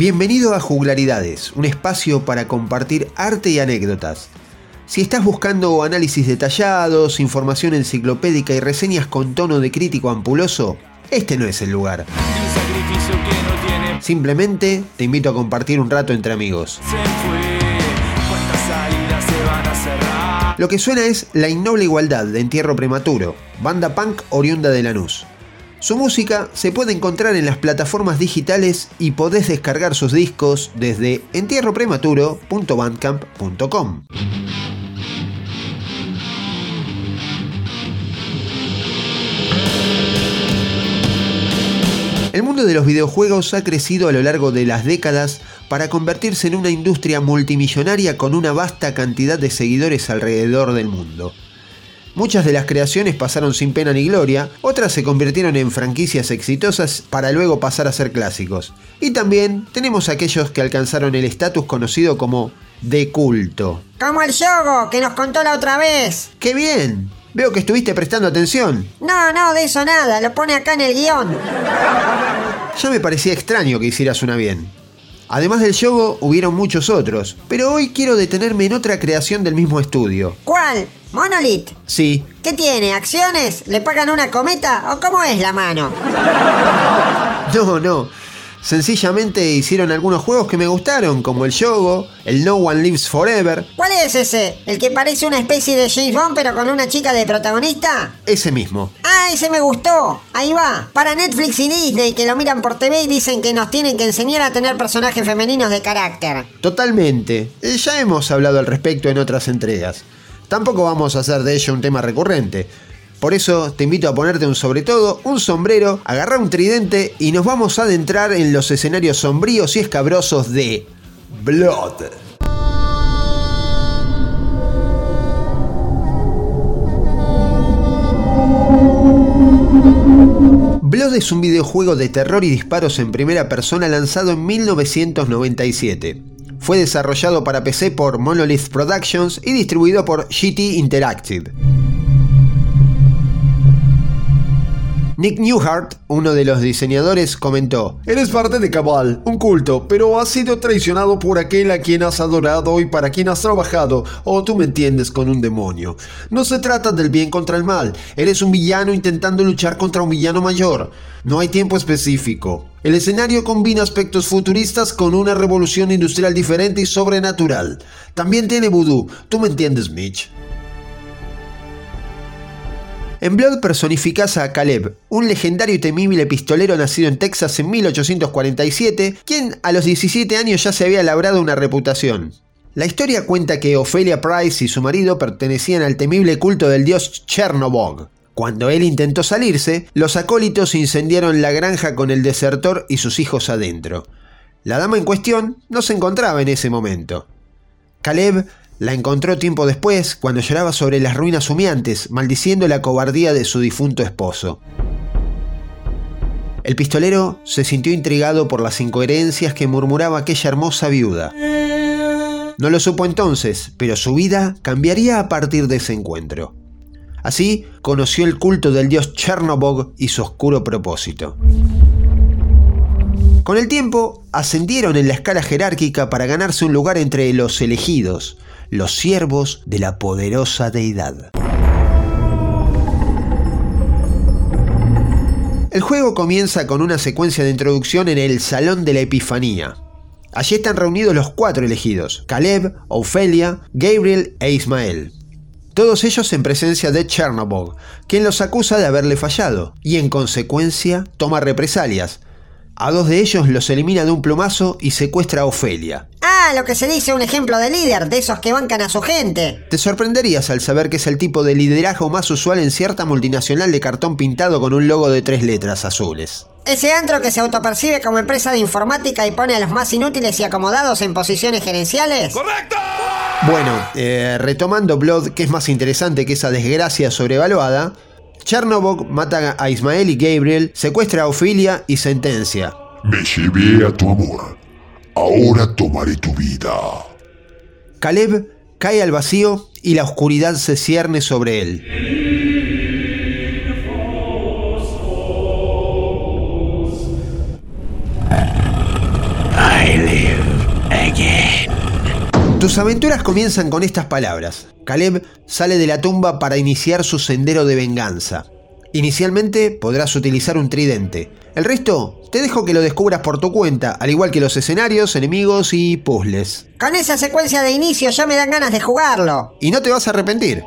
Bienvenido a Juglaridades, un espacio para compartir arte y anécdotas. Si estás buscando análisis detallados, información enciclopédica y reseñas con tono de crítico ampuloso, este no es el lugar. Simplemente te invito a compartir un rato entre amigos. Lo que suena es La Innoble Igualdad de Entierro Prematuro, banda punk oriunda de Lanús. Su música se puede encontrar en las plataformas digitales y podés descargar sus discos desde entierroprematuro.bandcamp.com. El mundo de los videojuegos ha crecido a lo largo de las décadas para convertirse en una industria multimillonaria con una vasta cantidad de seguidores alrededor del mundo. Muchas de las creaciones pasaron sin pena ni gloria, otras se convirtieron en franquicias exitosas para luego pasar a ser clásicos. Y también tenemos aquellos que alcanzaron el estatus conocido como de culto. Como el Yogo, que nos contó la otra vez. ¡Qué bien! Veo que estuviste prestando atención. No, de eso nada, lo pone acá en el guión. Ya me parecía extraño que hicieras una bien. Además del Yogo, hubieron muchos otros, pero hoy quiero detenerme en otra creación del mismo estudio. ¿Cuál? ¿Monolith? Sí. ¿Qué tiene? ¿Acciones? ¿Le pagan una cometa? ¿O cómo es la mano? No. Sencillamente hicieron algunos juegos que me gustaron, como el Yogo, el No One Lives Forever. ¿Cuál es ese? ¿El que parece una especie de James Bond pero con una chica de protagonista? Ese mismo. Ah, ese me gustó. Ahí va. Para Netflix y Disney, que lo miran por TV y dicen que nos tienen que enseñar a tener personajes femeninos de carácter. Totalmente. Ya hemos hablado al respecto en otras entregas. Tampoco vamos a hacer de ello un tema recurrente. Por eso te invito a ponerte un sobre todo, un sombrero, agarrar un tridente y nos vamos a adentrar en los escenarios sombríos y escabrosos de Blood. Blood es un videojuego de terror y disparos en primera persona lanzado en 1997. Fue desarrollado para PC por Monolith Productions y distribuido por GT Interactive. Nick Newhart, uno de los diseñadores, comentó: "Eres parte de Cabal, un culto, pero has sido traicionado por aquel a quien has adorado y para quien has trabajado, o tú me entiendes, con un demonio. No se trata del bien contra el mal, eres un villano intentando luchar contra un villano mayor. No hay tiempo específico. El escenario combina aspectos futuristas con una revolución industrial diferente y sobrenatural. También tiene vudú, tú me entiendes, Mitch". En Blood personificás a Caleb, un legendario y temible pistolero nacido en Texas en 1847, quien a los 17 años ya se había labrado una reputación. La historia cuenta que Ophelia Price y su marido pertenecían al temible culto del dios Chernobog. Cuando él intentó salirse, los acólitos incendiaron la granja con el desertor y sus hijos adentro. La dama en cuestión no se encontraba en ese momento. Caleb la encontró tiempo después, cuando lloraba sobre las ruinas humeantes, maldiciendo la cobardía de su difunto esposo. El pistolero se sintió intrigado por las incoherencias que murmuraba aquella hermosa viuda. No lo supo entonces, pero su vida cambiaría a partir de ese encuentro. Así, conoció el culto del dios Chernobog y su oscuro propósito. Con el tiempo, ascendieron en la escala jerárquica para ganarse un lugar entre los elegidos, los siervos de la poderosa deidad. El juego comienza con una secuencia de introducción en el Salón de la Epifanía. Allí están reunidos los 4 elegidos: Caleb, Ophelia, Gabriel e Ismael. Todos ellos en presencia de Chernobog, quien los acusa de haberle fallado, y en consecuencia toma represalias. A 2 de ellos los elimina de un plumazo y secuestra a Ophelia. Ah, lo que se dice un ejemplo de líder, de esos que bancan a su gente. Te sorprenderías al saber que es el tipo de liderazgo más usual en cierta multinacional de cartón pintado con un logo de 3 letras azules. Ese antro que se autopercibe como empresa de informática y pone a los más inútiles y acomodados en posiciones gerenciales. ¡Correcto! Bueno, retomando Blood, que es más interesante que esa desgracia sobrevaluada, Chernobog mata a Ismael y Gabriel, secuestra a Ophelia y sentencia: "Me llevé a tu amor, ahora tomaré tu vida". Caleb cae al vacío y la oscuridad se cierne sobre él. I Tus aventuras comienzan con estas palabras. Caleb sale de la tumba para iniciar su sendero de venganza. Inicialmente podrás utilizar un tridente. El resto te dejo que lo descubras por tu cuenta, al igual que los escenarios, enemigos y puzzles. Con esa secuencia de inicio ya me dan ganas de jugarlo. Y no te vas a arrepentir.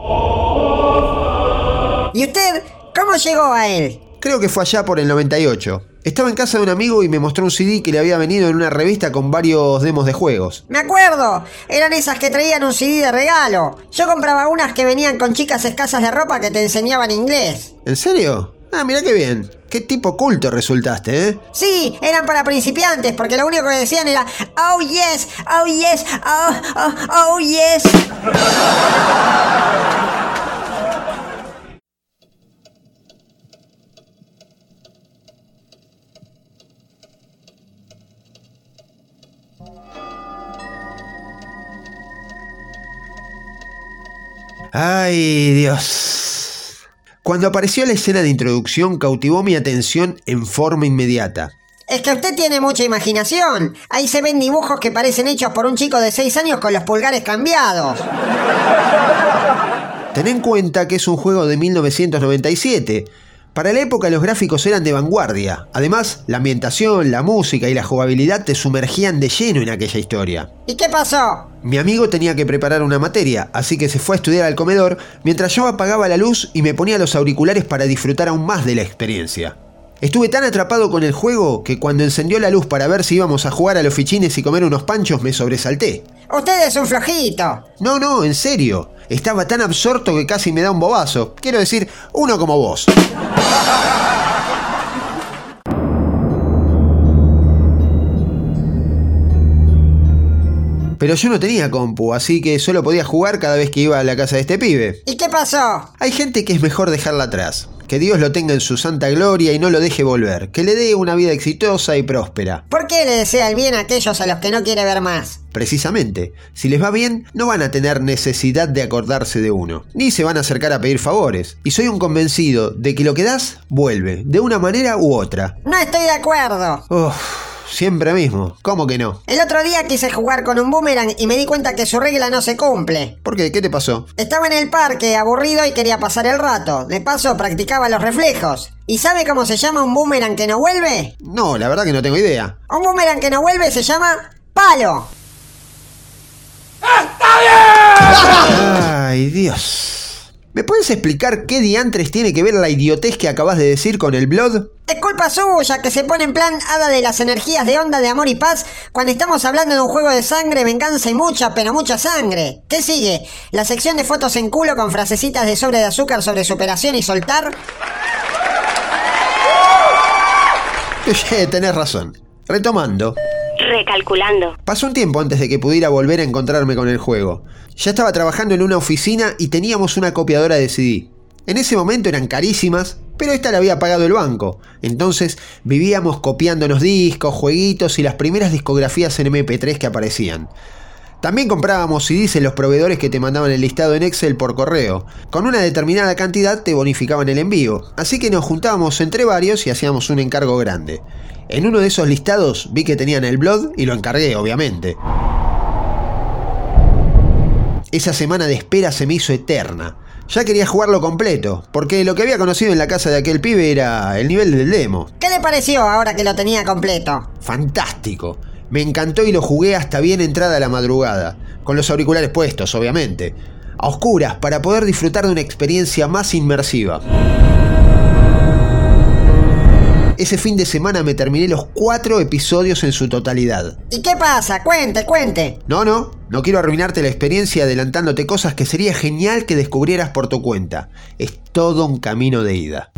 ¿Y usted cómo llegó a él? Creo que fue allá por el 98. Estaba en casa de un amigo y me mostró un CD que le había venido en una revista con varios demos de juegos. Me acuerdo, eran esas que traían un CD de regalo. Yo compraba unas que venían con chicas escasas de ropa que te enseñaban inglés. ¿En serio? Ah, mirá qué bien. Qué tipo culto resultaste, ¿eh? Sí, eran para principiantes, porque lo único que decían era "Oh yes, oh yes, oh yes". ¡Ay, Dios! Cuando apareció la escena de introducción cautivó mi atención en forma inmediata. Es que usted tiene mucha imaginación. Ahí se ven dibujos que parecen hechos por un chico de 6 años con los pulgares cambiados. Ten en cuenta que es un juego de 1997. Para la época los gráficos eran de vanguardia. Además, la ambientación, la música y la jugabilidad te sumergían de lleno en aquella historia. ¿Y qué pasó? Mi amigo tenía que preparar una materia, así que se fue a estudiar al comedor mientras yo apagaba la luz y me ponía los auriculares para disfrutar aún más de la experiencia. Estuve tan atrapado con el juego que cuando encendió la luz para ver si íbamos a jugar a los fichines y comer unos panchos me sobresalté. Usted es un flojito. No, en serio. Estaba tan absorto que casi me da un bobazo. Quiero decir, uno como vos. Pero yo no tenía compu, así que solo podía jugar cada vez que iba a la casa de este pibe. ¿Y qué pasó? Hay gente que es mejor dejarla atrás. Que Dios lo tenga en su santa gloria y no lo deje volver. Que le dé una vida exitosa y próspera. ¿Por qué le desea el bien a aquellos a los que no quiere ver más? Precisamente, si les va bien, no van a tener necesidad de acordarse de uno. Ni se van a acercar a pedir favores. Y soy un convencido de que lo que das, vuelve. De una manera u otra. No estoy de acuerdo. Siempre mismo, ¿cómo que no? El otro día quise jugar con un boomerang y me di cuenta que su regla no se cumple. ¿Por qué? ¿Qué te pasó? Estaba en el parque, aburrido y quería pasar el rato. De paso, practicaba los reflejos. ¿Y sabe cómo se llama un boomerang que no vuelve? No, la verdad que no tengo idea. Un boomerang que no vuelve se llama palo. ¡Está bien! Ay, Dios. ¿Me puedes explicar qué diantres tiene que ver la idiotez que acabas de decir con el Blood? Es culpa suya que se pone en plan hada de las energías de onda de amor y paz cuando estamos hablando de un juego de sangre, venganza y mucha, pero mucha sangre. ¿Qué sigue? ¿La sección de fotos en culo con frasecitas de sobre de azúcar sobre superación y soltar? Tenés razón. Retomando. Recalculando. Pasó un tiempo antes de que pudiera volver a encontrarme con el juego. Ya estaba trabajando en una oficina y teníamos una copiadora de CD. En ese momento eran carísimas, pero esta la había pagado el banco. Entonces vivíamos copiándonos discos, jueguitos y las primeras discografías en MP3 que aparecían. También comprábamos CDs en los proveedores que te mandaban el listado en Excel por correo. Con una determinada cantidad te bonificaban el envío, así que nos juntábamos entre varios y hacíamos un encargo grande. En uno de esos listados vi que tenían el Blood y lo encargué, obviamente. Esa semana de espera se me hizo eterna. Ya quería jugarlo completo, porque lo que había conocido en la casa de aquel pibe era el nivel del demo. ¿Qué le pareció ahora que lo tenía completo? Fantástico. Me encantó y lo jugué hasta bien entrada la madrugada, con los auriculares puestos, obviamente, a oscuras para poder disfrutar de una experiencia más inmersiva. Ese fin de semana me terminé los 4 episodios en su totalidad. ¿Y qué pasa? Cuente. No quiero arruinarte la experiencia adelantándote cosas que sería genial que descubrieras por tu cuenta. Es todo un camino de ida.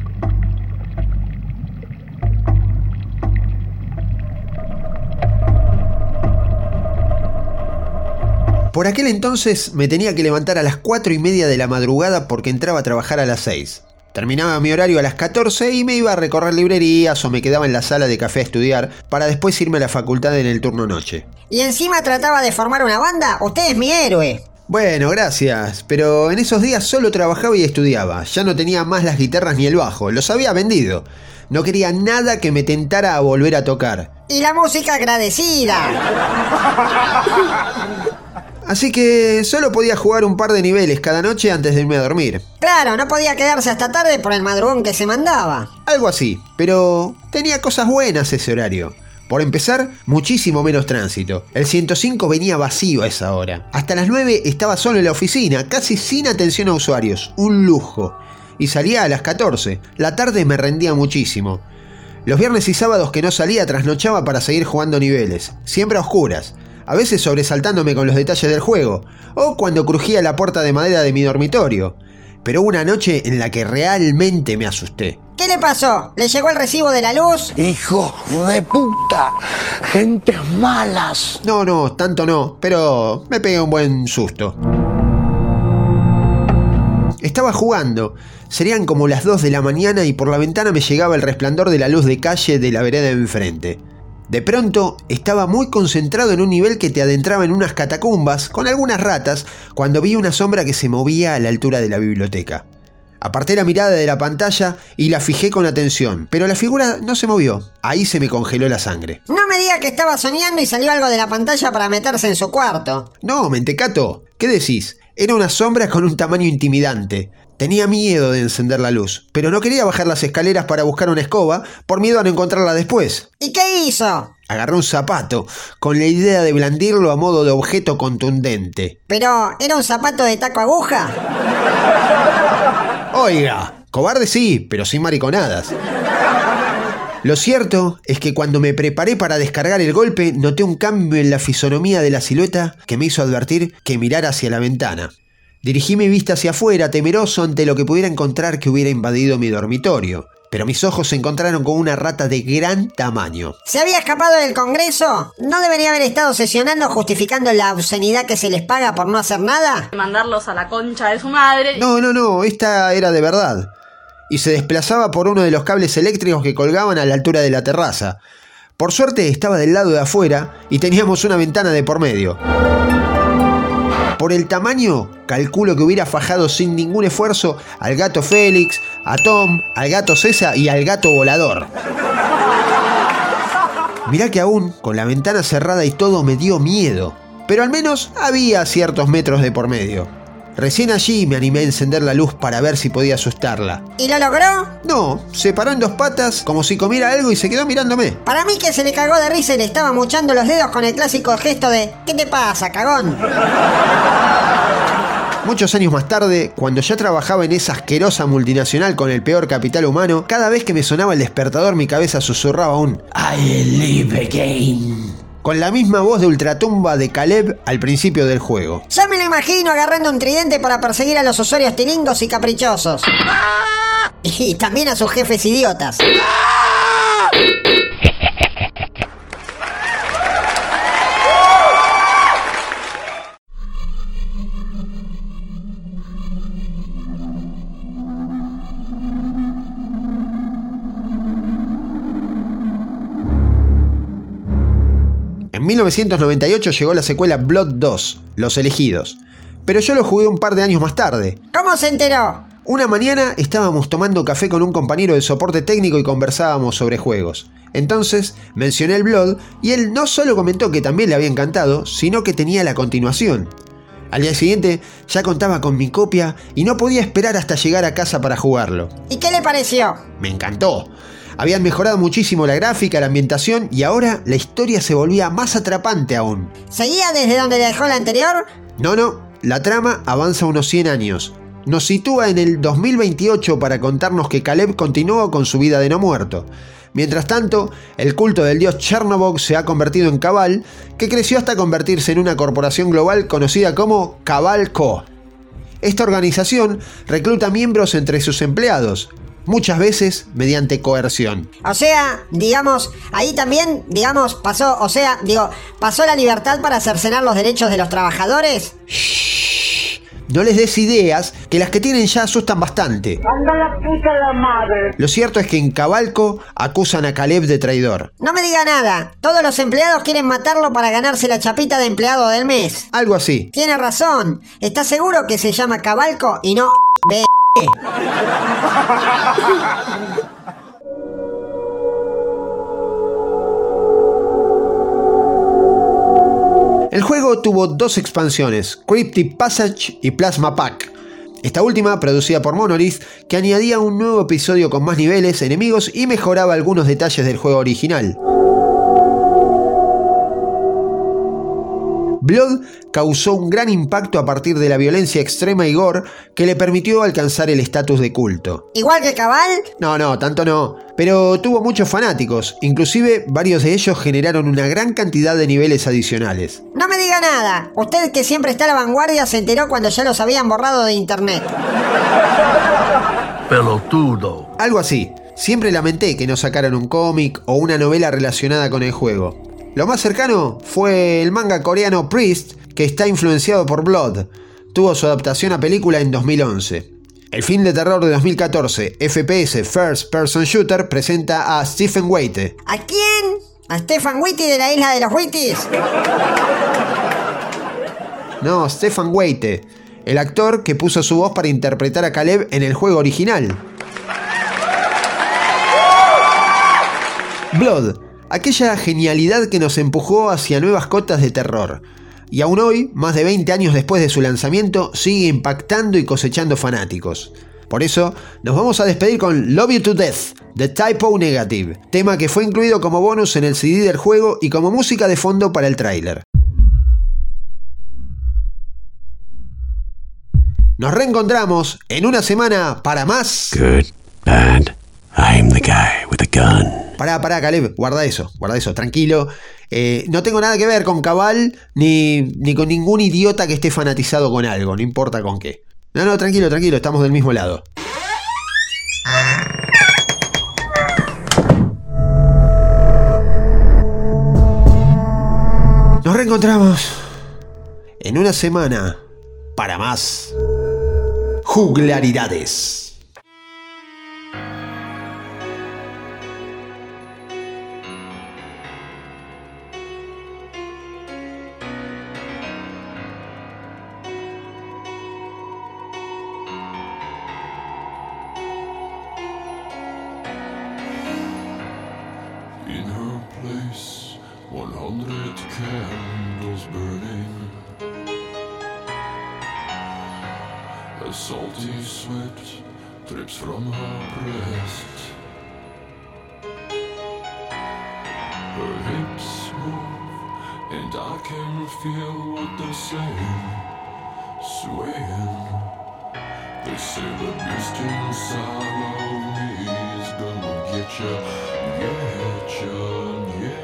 Por aquel entonces me tenía que levantar a las 4:30 de la madrugada porque entraba a trabajar a las 6. Terminaba mi horario a las 14 y me iba a recorrer librerías o me quedaba en la sala de café a estudiar para después irme a la facultad en el turno noche. ¿Y encima trataba de formar una banda? Usted es mi héroe. Bueno, gracias, pero en esos días solo trabajaba y estudiaba. Ya no tenía más las guitarras ni el bajo, los había vendido. No quería nada que me tentara a volver a tocar. Y la música agradecida. Así que solo podía jugar un par de niveles cada noche antes de irme a dormir. Claro, no podía quedarse hasta tarde por el madrugón que se mandaba. Algo así, pero tenía cosas buenas ese horario. Por empezar, muchísimo menos tránsito. El 105 venía vacío a esa hora. Hasta las 9 estaba solo en la oficina, casi sin atención a usuarios. Un lujo. Y salía a las 14. La tarde me rendía muchísimo. Los viernes y sábados que no salía trasnochaba para seguir jugando niveles, siempre a oscuras, a veces sobresaltándome con los detalles del juego, o cuando crujía la puerta de madera de mi dormitorio. Pero hubo una noche en la que realmente me asusté. ¿Qué le pasó? ¿Le llegó el recibo de la luz? ¡Hijos de puta! ¡Gentes malas! No, tanto no, pero me pegué un buen susto. Estaba jugando, serían como las 2 de la mañana y por la ventana me llegaba el resplandor de la luz de calle de la vereda de enfrente. De pronto estaba muy concentrado en un nivel que te adentraba en unas catacumbas con algunas ratas cuando vi una sombra que se movía a la altura de la biblioteca. Aparté la mirada de la pantalla y la fijé con atención, pero la figura no se movió. Ahí se me congeló la sangre. No me diga que estaba soñando y salió algo de la pantalla para meterse en su cuarto. No, mentecato, ¿qué decís? Era una sombra con un tamaño intimidante. Tenía miedo de encender la luz, pero no quería bajar las escaleras para buscar una escoba por miedo a no encontrarla después. ¿Y qué hizo? Agarré un zapato, con la idea de blandirlo a modo de objeto contundente. ¿Pero era un zapato de taco aguja? Oiga, cobarde sí, pero sin mariconadas. Lo cierto es que cuando me preparé para descargar el golpe, noté un cambio en la fisonomía de la silueta que me hizo advertir que mirara hacia la ventana. Dirigí mi vista hacia afuera, temeroso ante lo que pudiera encontrar que hubiera invadido mi dormitorio. Pero mis ojos se encontraron con una rata de gran tamaño. ¿Se había escapado del Congreso? ¿No debería haber estado sesionando justificando la obscenidad que se les paga por no hacer nada? Mandarlos a la concha de su madre. No, esta era de verdad. Y se desplazaba por uno de los cables eléctricos que colgaban a la altura de la terraza. Por suerte estaba del lado de afuera y teníamos una ventana de por medio. Por el tamaño, calculo que hubiera fajado sin ningún esfuerzo al gato Félix, a Tom, al gato César y al gato volador. Mirá que aún, con la ventana cerrada y todo, me dio miedo. Pero al menos había ciertos metros de por medio. Recién allí me animé a encender la luz para ver si podía asustarla. ¿Y lo logró? No, se paró en 2 patas como si comiera algo y se quedó mirándome. Para mí que se le cagó de risa y le estaba mochando los dedos con el clásico gesto de ¿qué te pasa, cagón? Muchos años más tarde, cuando ya trabajaba en esa asquerosa multinacional con el peor capital humano, cada vez que me sonaba el despertador mi cabeza susurraba un I live again, con la misma voz de ultratumba de Caleb al principio del juego. Ya me lo imagino agarrando un tridente para perseguir a los usuarios tiringos y caprichosos. Y también a sus jefes idiotas. En 1998 llegó la secuela Blood 2, Los Elegidos, pero yo lo jugué un par de años más tarde. ¿Cómo se enteró? Una mañana estábamos tomando café con un compañero de soporte técnico y conversábamos sobre juegos. Entonces mencioné el Blood y él no solo comentó que también le había encantado, sino que tenía la continuación. Al día siguiente ya contaba con mi copia y no podía esperar hasta llegar a casa para jugarlo. ¿Y qué le pareció? Me encantó. Habían mejorado muchísimo la gráfica, la ambientación y ahora la historia se volvía más atrapante aún. ¿Seguía desde donde dejó la anterior? No, la trama avanza unos 100 años. Nos sitúa en el 2028 para contarnos que Caleb continuó con su vida de no muerto. Mientras tanto, el culto del dios Chernobog se ha convertido en Cabal, que creció hasta convertirse en una corporación global conocida como Cabal Co. Esta organización recluta miembros entre sus empleados, muchas veces mediante coerción. O sea, digamos, ahí también, digamos, pasó la libertad para cercenar los derechos de los trabajadores. No les des ideas, que las que tienen ya asustan bastante. ¡Anda la puta la madre! Lo cierto es que en Cabalco acusan a Caleb de traidor. No me diga nada, todos los empleados quieren matarlo para ganarse la chapita de empleado del mes. Algo así. Tiene razón, ¿estás seguro que se llama Cabalco y no B? En El juego tuvo 2 expansiones, Cryptic Passage y Plasma Pack. Esta última, producida por Monolith, que añadía un nuevo episodio con más niveles, enemigos y mejoraba algunos detalles del juego original. Blood causó un gran impacto a partir de la violencia extrema y gore que le permitió alcanzar el estatus de culto. ¿Igual que Cabal? No, tanto no, pero tuvo muchos fanáticos, inclusive varios de ellos generaron una gran cantidad de niveles adicionales. No me diga nada, usted que siempre está a la vanguardia se enteró cuando ya los habían borrado de internet. Pelotudo. Algo así, siempre lamenté que no sacaran un cómic o una novela relacionada con el juego. Lo más cercano fue el manga coreano Priest, que está influenciado por Blood. Tuvo su adaptación a película en 2011. El film de terror de 2014, FPS First Person Shooter, presenta a Stephen Waite. ¿A quién? ¿A Stefan Witty de la isla de los Witties? No, Stephen Waite, el actor que puso su voz para interpretar a Caleb en el juego original. Blood, aquella genialidad que nos empujó hacia nuevas cotas de terror. Y aún hoy, más de 20 años después de su lanzamiento, sigue impactando y cosechando fanáticos. Por eso, nos vamos a despedir con Love You to Death, de Type O Negative, tema que fue incluido como bonus en el CD del juego y como música de fondo para el tráiler. Nos reencontramos en una semana para más. Good, bad, I'm the guy with a gun. Pará, Caleb, guarda eso, tranquilo. No tengo nada que ver con Cabal ni con ningún idiota que esté fanatizado con algo, no importa con qué. No, tranquilo, estamos del mismo lado. Nos reencontramos en una semana para más juglaridades. In her place, 100 candles burning. A salty sweat drips from her breast. Her hips move, and I can feel what they're saying. Swaying. They say the beast inside of me is gonna get ya, yeah.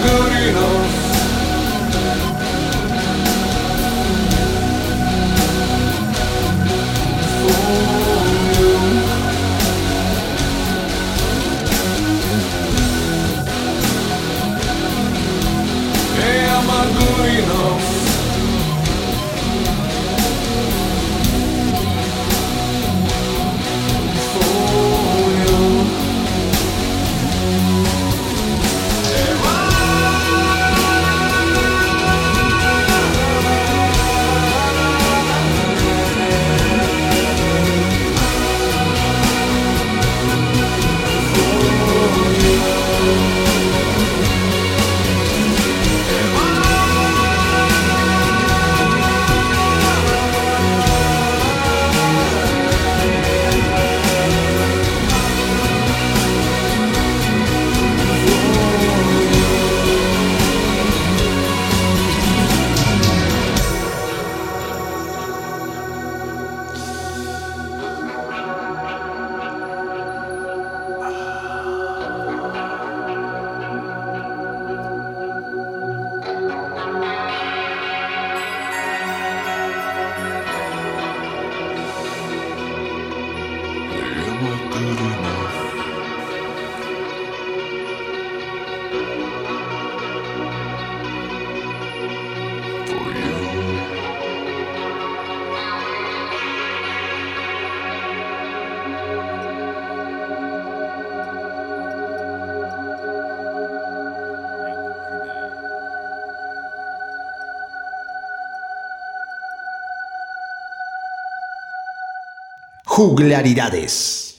good enough? Am I good enough? For you. Am I good enough? For you. Juglaridades.